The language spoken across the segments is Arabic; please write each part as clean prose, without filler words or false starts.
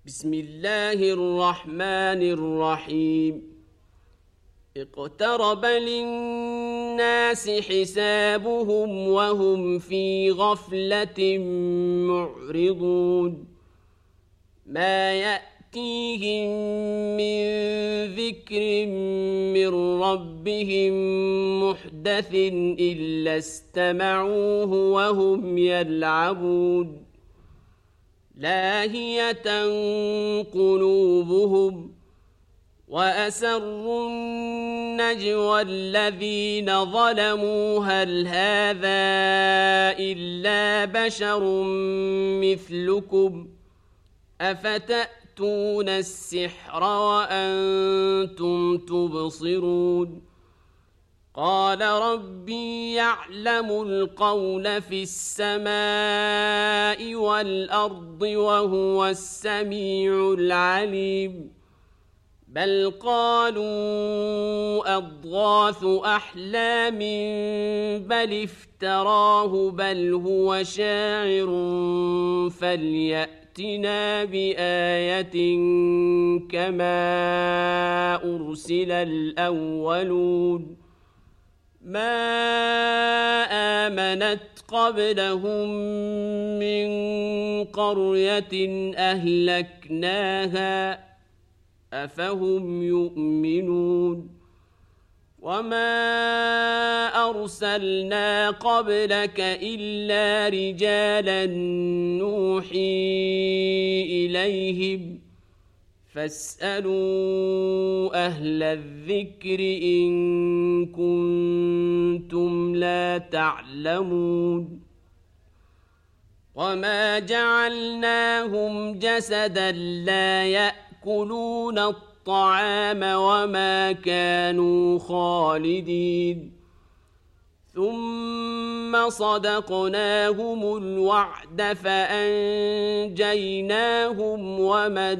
بسم الله الرحمن الرحيم اقترب للناس حسابهم وهم في غفلة معرضون ما يأتيهم من ذكر من ربهم محدث إلا استمعوه وهم يلعبون لاهية قلوبهم وأسروا النجوى الذين ظلموا هل هذا إلا بشر مثلكم أفتأتون السحر وأنتم تبصرون قال ربي يعلم القول في السماء والأرض وهو السميع العليم بل قالوا أضغاث أحلام بل افتراه بل هو شاعر فليأتنا بآية كما أرسل الأولون ما آمنت قبلهم من قرية أهلكناها أفهم يؤمنون وما أرسلنا قبلك إلا رجالا نوحي إليهم فاسألوا أهل الذكر إن كنتم لا تعلمون وما جعلناهم جسدا لا يأكلون الطعام وما كانوا خالدين ثم صدقناهم الوعد فأنجيناهم ومن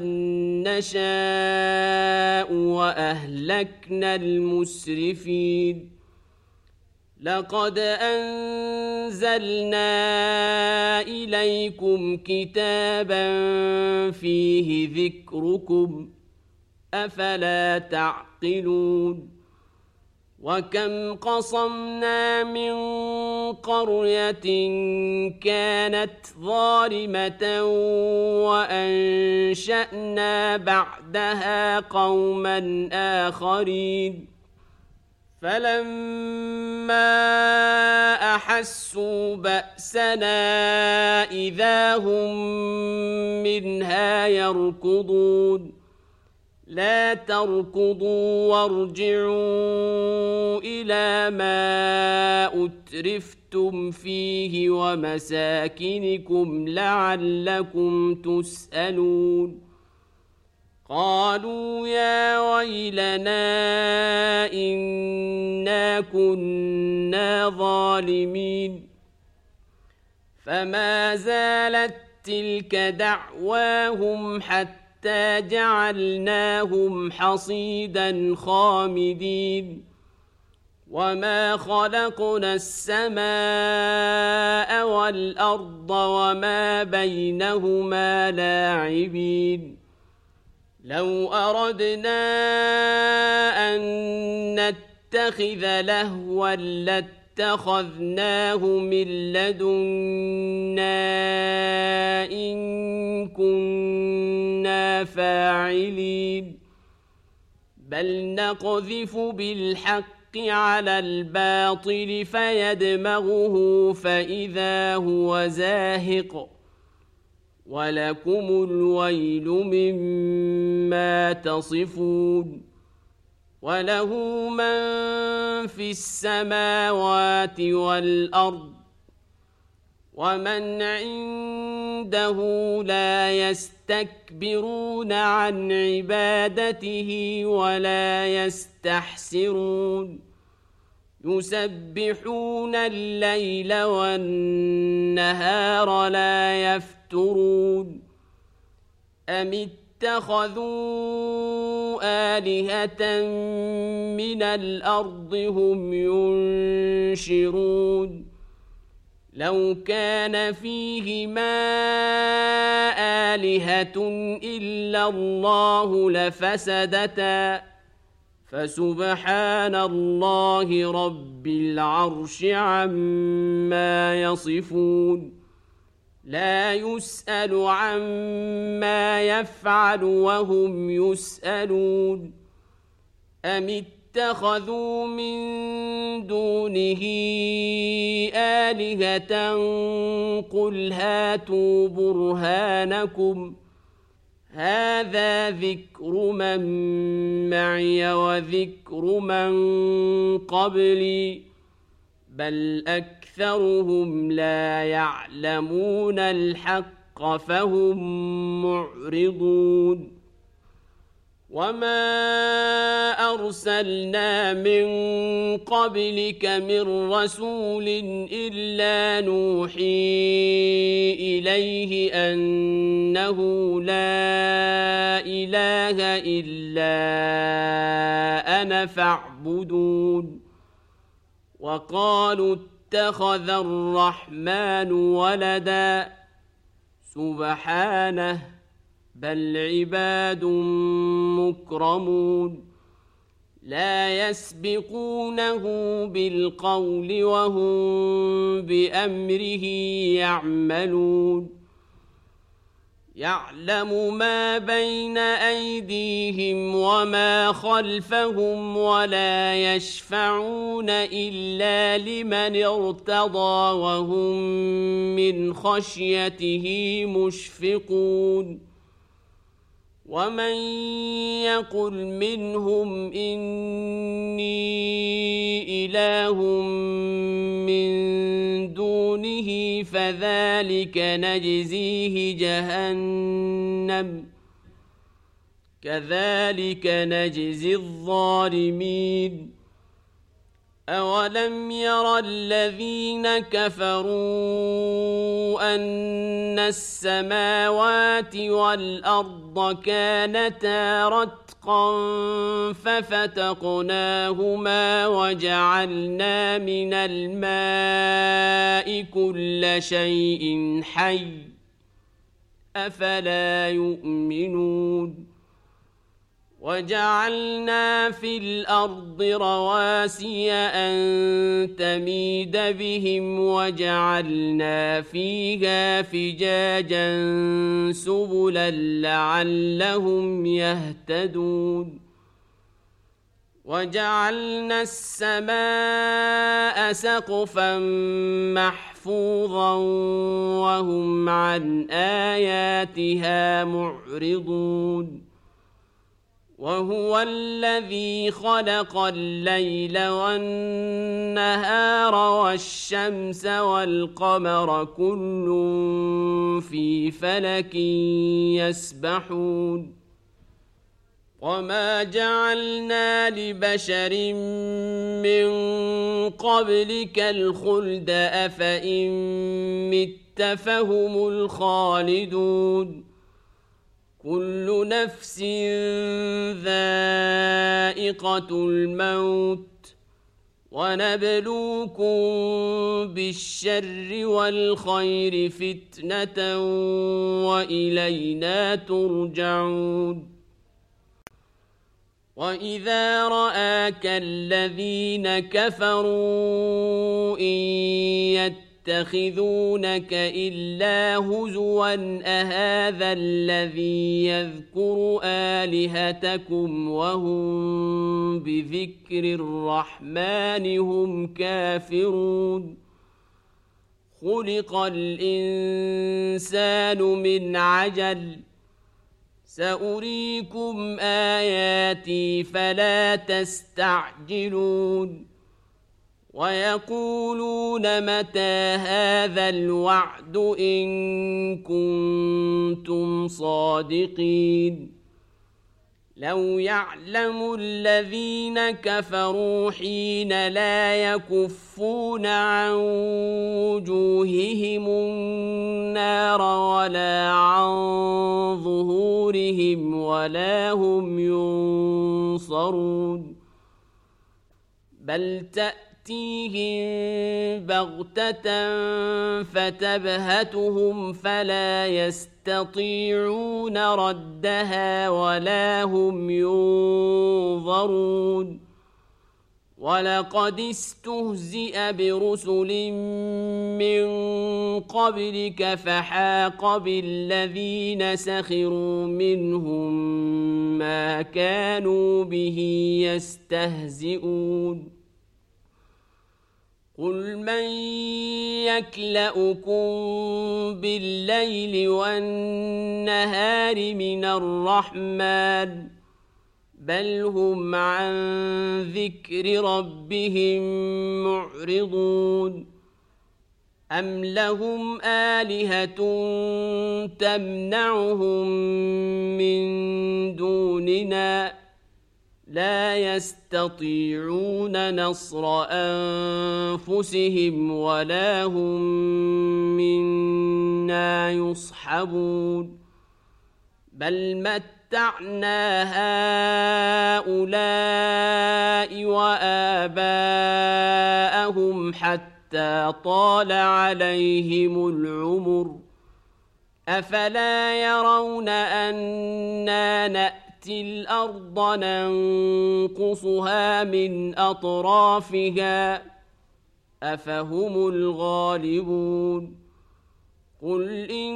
نشاء وأهلكنا المسرفين لقد أنزلنا إليكم كتابا فيه ذكركم أفلا تعقلون وكم قصمنا من قرية كانت ظالمة وأنشأنا بعدها قوما آخرين فلما أحسوا بأسنا إذا هم منها يركضون لا تركضوا وارجعوا إلى ما أترفتم فيه ومساكنكم لعلكم تسألون قالوا يا ويلنا إنا كنا ظالمين فما زالت تلك دعواهم حتى جعلناهم حصيدا خامدين وما خلقنا السماء والأرض وما بينهما لاعبين لو أردنا أن نتخذ لهوا لاتخذناه من لدنا إن كنا فاعلين بل نقذف بالحق على الباطل فيدمغه فإذا هو زاهق ولكم الويل مما تصفون وله من في السماوات والأرض ومن عنده لا يستكبرون عن عبادته ولا يستحسرون يسبحون الليل والنهار لا يفترون أم اتخذوا آلهة من الأرض هم ينشرون لو كان فيهما آلهة إلا الله لفسدتا فسبحان الله رب العرش عما يصفون لا يسأل عما يفعل وهم يسألون أم اتخذوا من دونه آلهة قل هاتوا برهانكم هذا ذكر من معي وذكر من قبلي بل أكثرهم لا يعلمون الحق فهم معرضون وما أرسلنا من قبلك من رسول إلا نوحي إليه أنه لا إله إلا أنا فاعبدون وقالوا اتخذ الرحمن ولدا سبحانه بل عباد مكرمون لا يسبقونه بالقول وهم بأمره يعملون يعلم ما بين أيديهم وما خلفهم ولا يشفعون إلا لمن ارتضى وهم من خشيته مشفقون ومن يقل منهم إني إله من دونه فذلك نجزيه جهنم كذلك نجزي الظالمين أولم ير الذين كفروا أن السماوات والأرض كانتا رتقا ففتقناهما وجعلنا من الماء كل شيء حي أفلا يؤمنون وجعلنا في الأرض رواسي أن تميد بهم وجعلنا فيها فجاجا سبلا لعلهم يهتدون وجعلنا السماء سقفا محفوظا وهم عن آياتها معرضون وهو الذي خلق الليل والنهار والشمس والقمر كل في فلك يسبحون وما جعلنا لبشر من قبلك الخلد أفإن مت فهم الخالدون كل نفس ذائقة الموت ونبلوكم بالشر والخير فتنة وإلينا ترجعون وإذا رآك الذين كفروا إن يتخذونك إلا هزوا أهذا الذي يذكر آلهتكم وهم بذكر الرحمن هم كافرون خلق الإنسان من عجل سأريكم آياتي فلا تستعجلون ويقولون متى هذا الوعد إن كنتم صادقين لو يعلم الذين كفروا حين لا يكفون عن وجوههم النار ولا عن ظهورهم ولا هم ينصرون بل تأتيهم تأتيهم بغتة فتبهتهم فلا يستطيعون ردها ولا هم ينظرون ولقد استهزئ برسل من قبلك فحاق بالذين سخروا منهم ما كانوا به يستهزئون قل من يكلؤكم بالليل والنهار من الرحمن بل هم عن ذكر ربهم معرضون أم لهم آلهة تمنعهم من دوننا لا يستطيعون نصر أنفسهم ولا هم منا يصحبون بل متعنا هؤلاء وآباءهم حتى طال عليهم العمر أفلا يرون أنا نأتي الأرض ننقصها من أطرافها أفهم الغالبون قل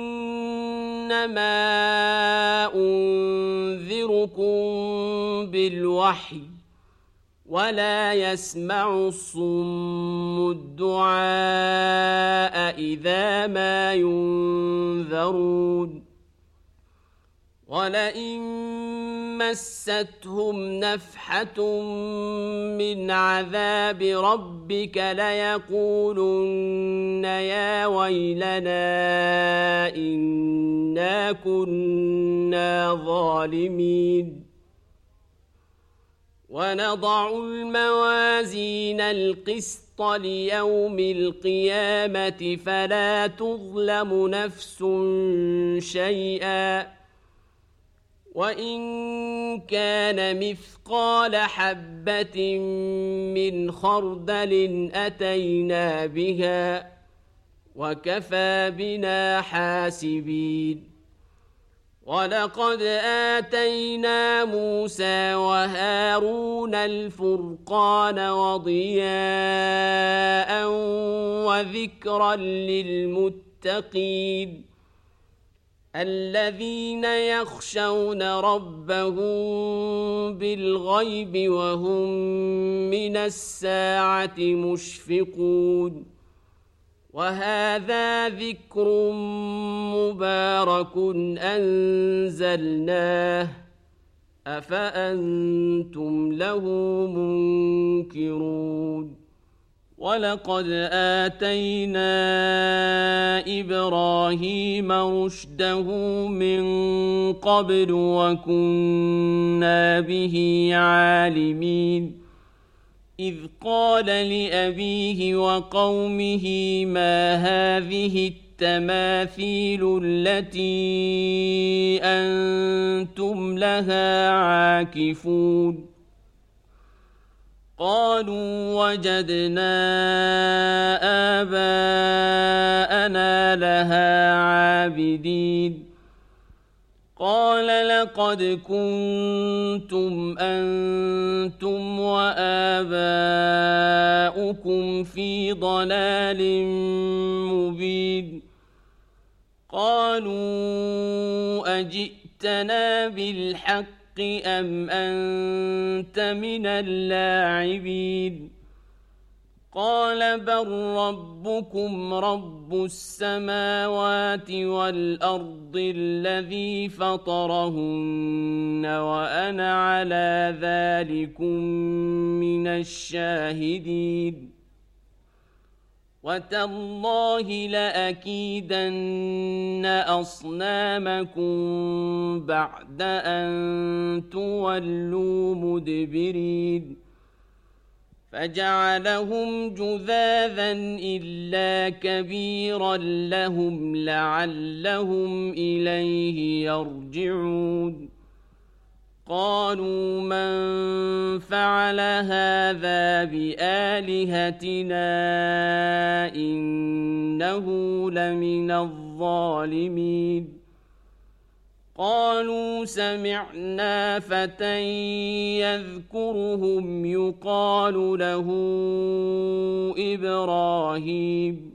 إنما أنذركم بالوحي ولا يسمع الصم الدعاء إذا ما ينذرون ولئن مستهم نفحة من عذاب ربك ليقولن يا ويلنا إنا كنا ظالمين ونضع الموازين القسط ليوم القيامة فلا تظلم نفس شيئا وإن كان مثقال حبة من خردل أتينا بها وكفى بنا حاسبين ولقد آتينا موسى وهارون الفرقان وضياء وذكرا للمتقين الذين يخشون ربهم بالغيب وهم من الساعة مشفقون وهذا ذكر مبارك أنزلناه أفأنتم له منكرون ولقد آتينا إبراهيم رشده من قبل وكنا به عالمين إذ قال لأبيه وقومه ما هذه التماثيل التي أنتم لها عاكفون قالوا وجدنا آباءنا لها عابدين قال لقد كنتم أنتم وآباؤكم في ضلال مبين قالوا أجئتنا بالحق أم أنت من اللاعبين قال بل ربكم رب السماوات والأرض الذي فطرهن وأنا على ذلكم من الشاهدين وتالله لأكيدن أصنامكم بعد أن تولوا مدبرين فجعلهم جذاذا إلا كبيرا لهم لعلهم إليه يرجعون قالوا من فعل هذا بآلهتنا إنه لمن الظالمين قالوا سمعنا فتى يذكرهم يقال له إبراهيم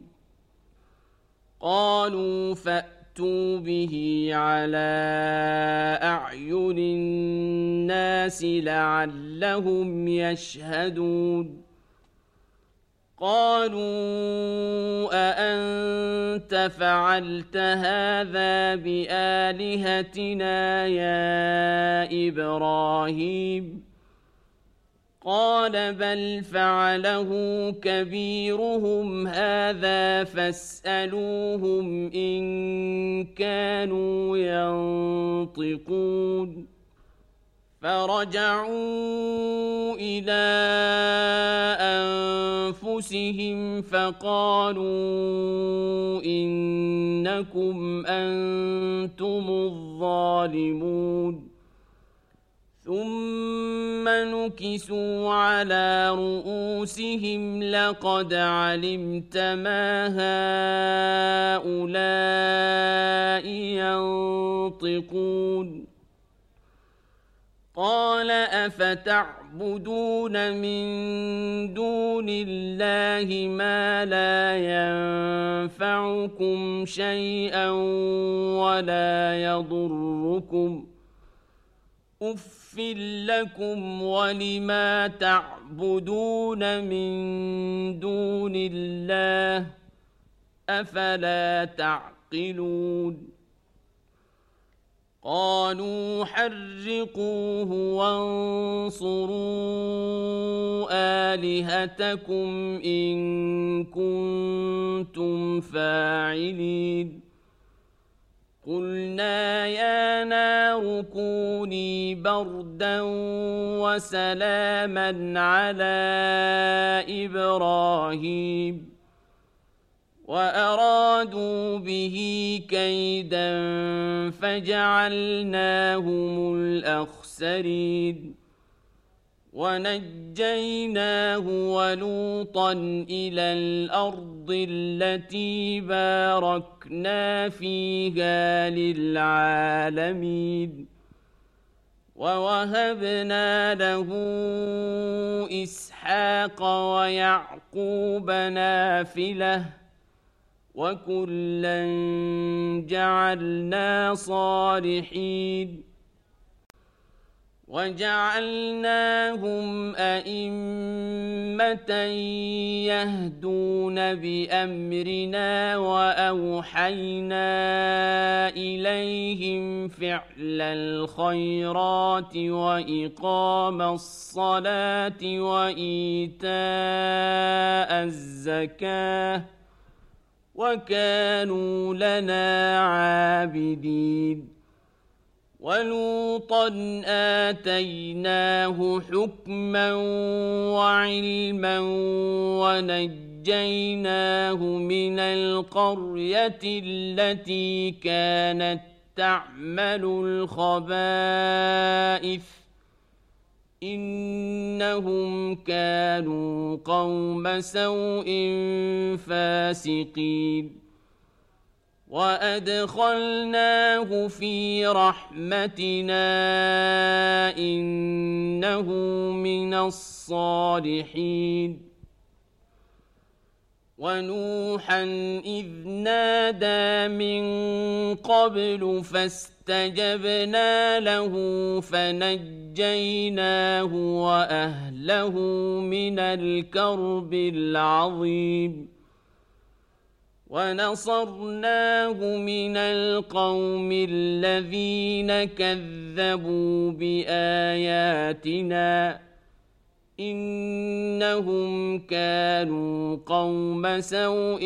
قالوا فأتوا به على أعين الناس لعلهم يشهدون قالوا أأنت فعلت هذا بآلهتنا يا إبراهيم قال بل فعله كبيرهم هذا فاسألوهم إن كانوا ينطقون فرجعوا إلى أنفسهم فقالوا إنكم أنتم الظالمون ثم نكسوا على رؤوسهم لقد علمت ما هؤلاء ينطقون قال أفتعبدون من دون الله ما لا ينفعكم شيئا ولا يضركم أُفٍّ لكم ولما تعبدون من دون الله أفلا تعقلون قالوا حرقوه وانصروا آلهتكم إن كنتم فاعلين قلنا يا نار كوني بردا وسلاما على إبراهيم وأرادوا به كيدا فجعلناهم الأخسرين ونجيناه ولوطا إلى الأرض التي باركنا فيها للعالمين ووهبنا له إسحاق ويعقوب نافلة وكلا جعلنا صالحين وجعلناهم أئمة يهدون بأمرنا وأوحينا إليهم فعل الخيرات وإقام الصلاة وإيتاء الزكاة وكانوا لنا عابدين ولوطا آتيناه حكما وعلما ونجيناه من القرية التي كانت تعمل الخبائث إنهم كانوا قوم سوء فاسقين وأدخلناه في رحمتنا إنه من الصالحين ونوحا إذ نادى من قبل فاستجبنا له فنجيناه وأهله من الكرب العظيم ونصرناه من القوم الذين كذبوا بآياتنا إنهم كانوا قوم سوء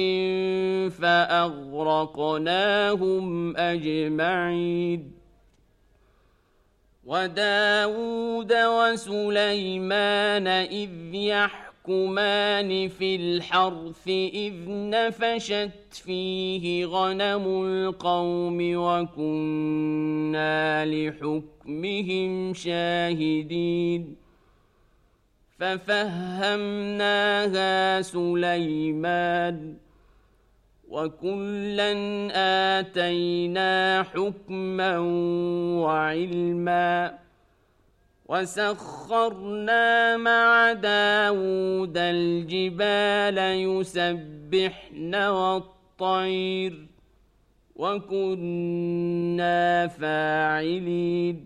فأغرقناهم أجمعين وداود وسليمان إذ يحكمون يحكمان في الحرث إذ نفشت فيه غنم القوم وكنا لحكمهم شاهدين ففهمناها سليمان وكلا آتينا حكما وعلما وسخرنا مع داود الجبال يسبحن والطير وكنا فاعلين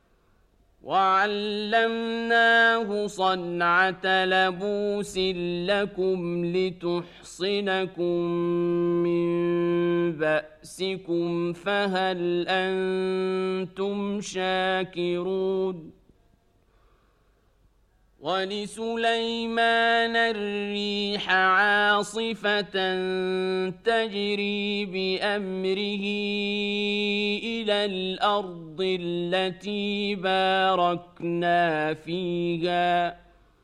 وعلمناه صنعة لبوس لكم لتحصنكم من بأسكم فهل أنتم شاكرون ولسليمان الريح عاصفة تجري بأمره إلى الأرض التي باركنا فيها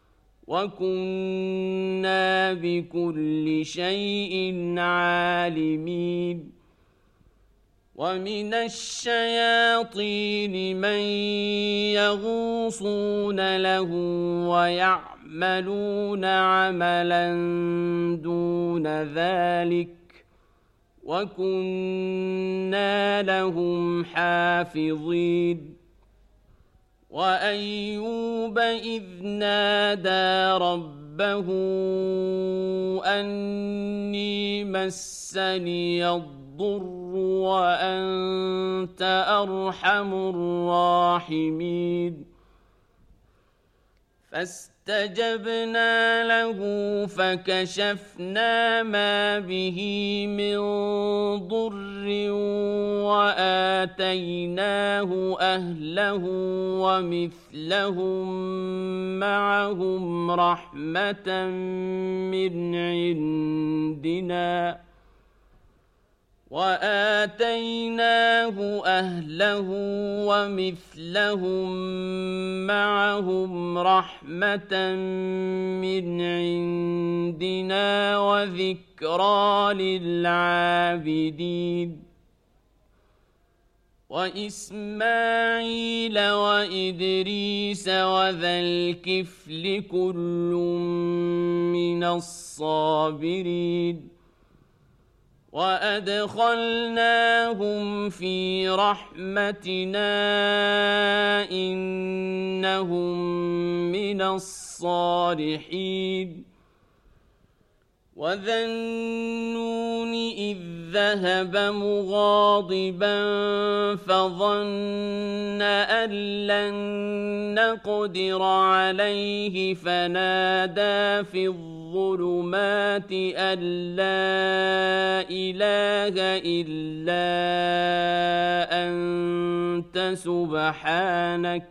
وكنا بكل شيء عالمين ومن الشياطين من يغوصون له ويعملون عملا دون ذلك وكنا لهم حافظين وأيوب إذ نادى ربه أني مسني الضر وأنت أرحم الراحمين فاستجبنا له فكشفنا ما به من ضر وآتيناه أهله ومثلهم معهم رحمة من عندنا وآتيناه أهله ومثلهم معهم رحمة من عندنا وذكرى للعابدين وإسماعيل وإدريس وذا الكفل كل من الصابرين وأدخلناهم في رحمتنا إنهم من الصالحين وذا النون إذ ذهب مغاضبا فظن أن لن نقدر عليه فنادى في الظلمات أن لا إله إلا أنت سبحانك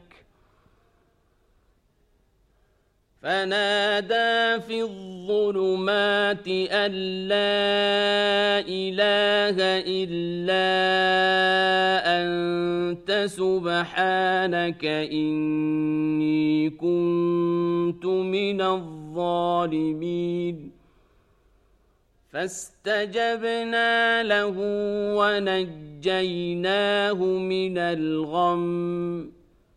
فنادى في الظلمات أن لا إله إلا أنت سبحانك إني كنت من الظالمين فاستجبنا له ونجيناه من الغم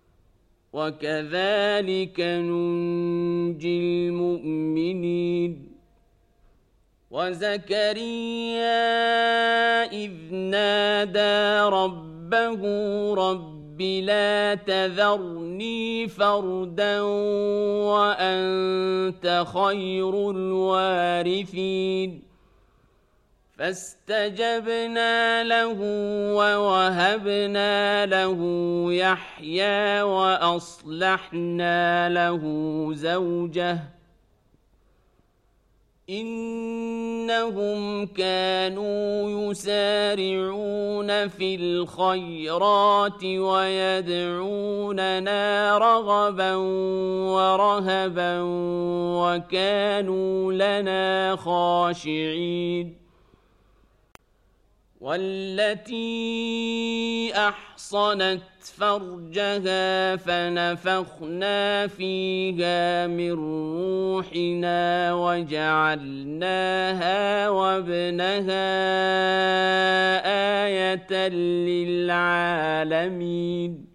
وكذلك ننجي المؤمنين وزكريا إذ نادى ربه رب لا تذرني فردا وأنت خير الوارثين فاستجبنا له ووهبنا له يحيى وأصلحنا له زوجه إنهم كانوا يسارعون في الخيرات ويدعوننا رغبا ورهبا وكانوا لنا خاشعين والتي أحصنت فرجها فنفخنا فيها من روحنا وجعلناها وابنها آية للعالمين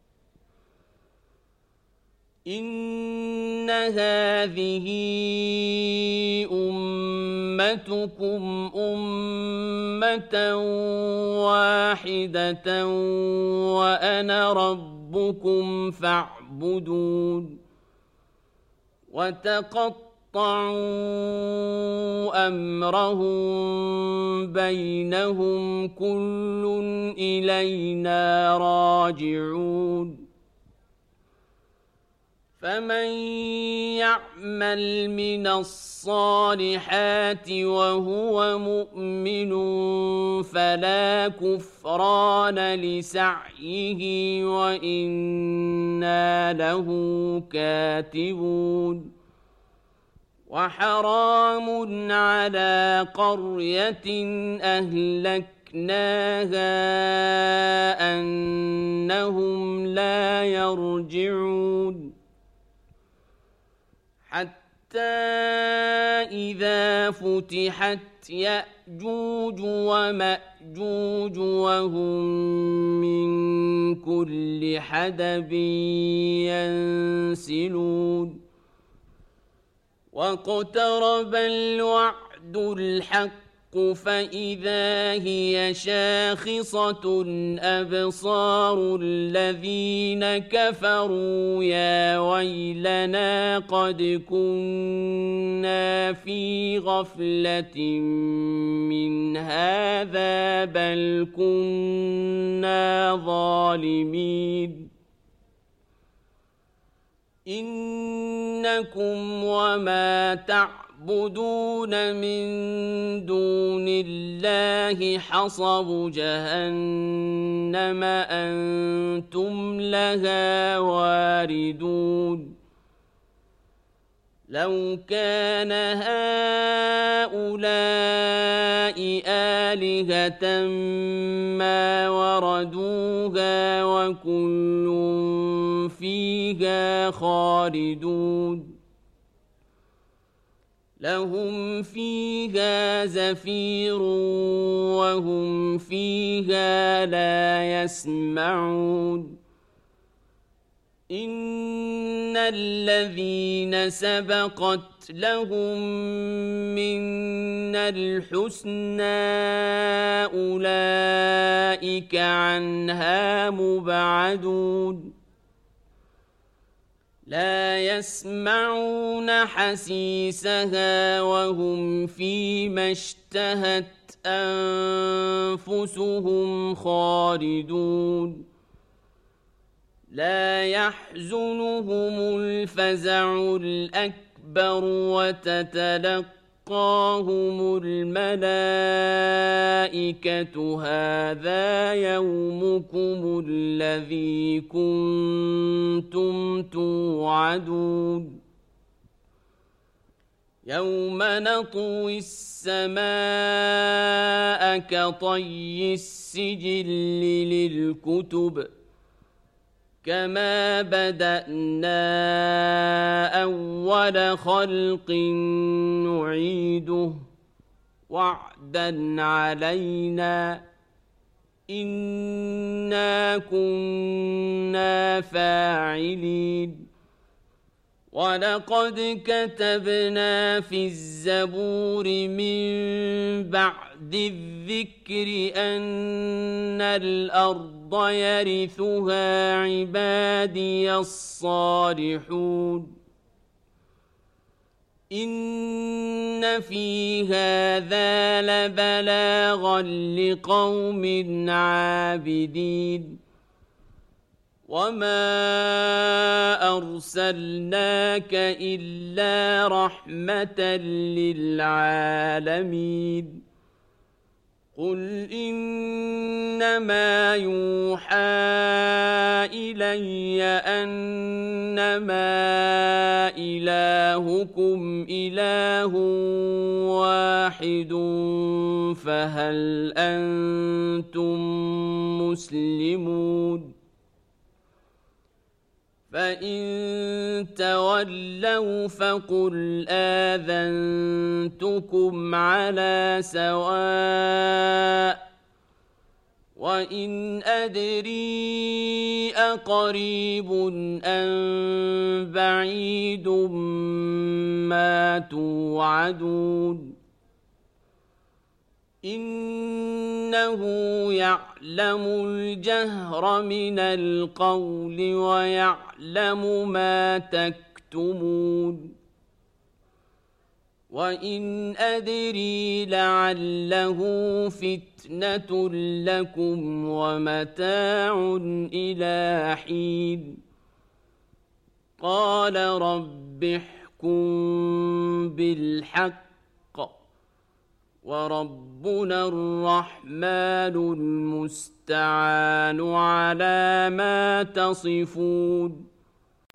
إن هذه أمتكم أمة واحدة وأنا ربكم فاعبدون وتقطعوا أمرهم بينهم كل إلينا راجعون فمن يعمل من الصالحات وهو مؤمن فلا كفران لسعيه وإنا له كاتبون وحرام على قرية أهلكناها أنهم لا يرجعون حتى إذا فتحت يأجوج ومأجوج وهم من كل حدب ينسلون واقترب الوعد الحق فإذا هي شاخصة أبصار الذين كفروا يا ويلنا قد كنا في غفلة من هذا بل كنا ظالمين إنكم وما تعبدون من دون الله حصب جهنم أنتم لها واردون لو كان هؤلاء آلهة ما وردوها وكل فيها خالدون لهم فيها زفير وهم فيها لا يسمعون إن الذين سبقت لهم منا الحسنى أولئك عنها مبعدون لا يسمعون حسيسها وهم فيما اشتهت أنفسهم خالدون لا يحزنهم الفزع الأكبر وتتلقاهم الملائكة هذا يومكم الذي كنتم توعدون يوم نطوي السماء كطي السجل للكتب كما بدأنا أول خلق نعيده وعدا علينا إنا كنا فاعلين ولقد كتبنا في الزبور من بعد الذكر أن الأرض يرثها عبادي الصالحون إن في هذا لبلاغا لقوم عابدين وما أرسلناك إلا رحمة للعالمين قل إنما يوحى إلي أنما إلهكم إله واحد فهل أنتم مسلمون فإن تولوا فقل آذنتكم على سواء وإن أدري أقريب أم بعيد ما توعدون إنه يعلم الجهر من القول ويعلم ما تكتمون وإن أدري لعله فتنة لكم ومتاع إلى حين قال رب احكم بالحق وربنا الرحمن المستعان على ما تصفون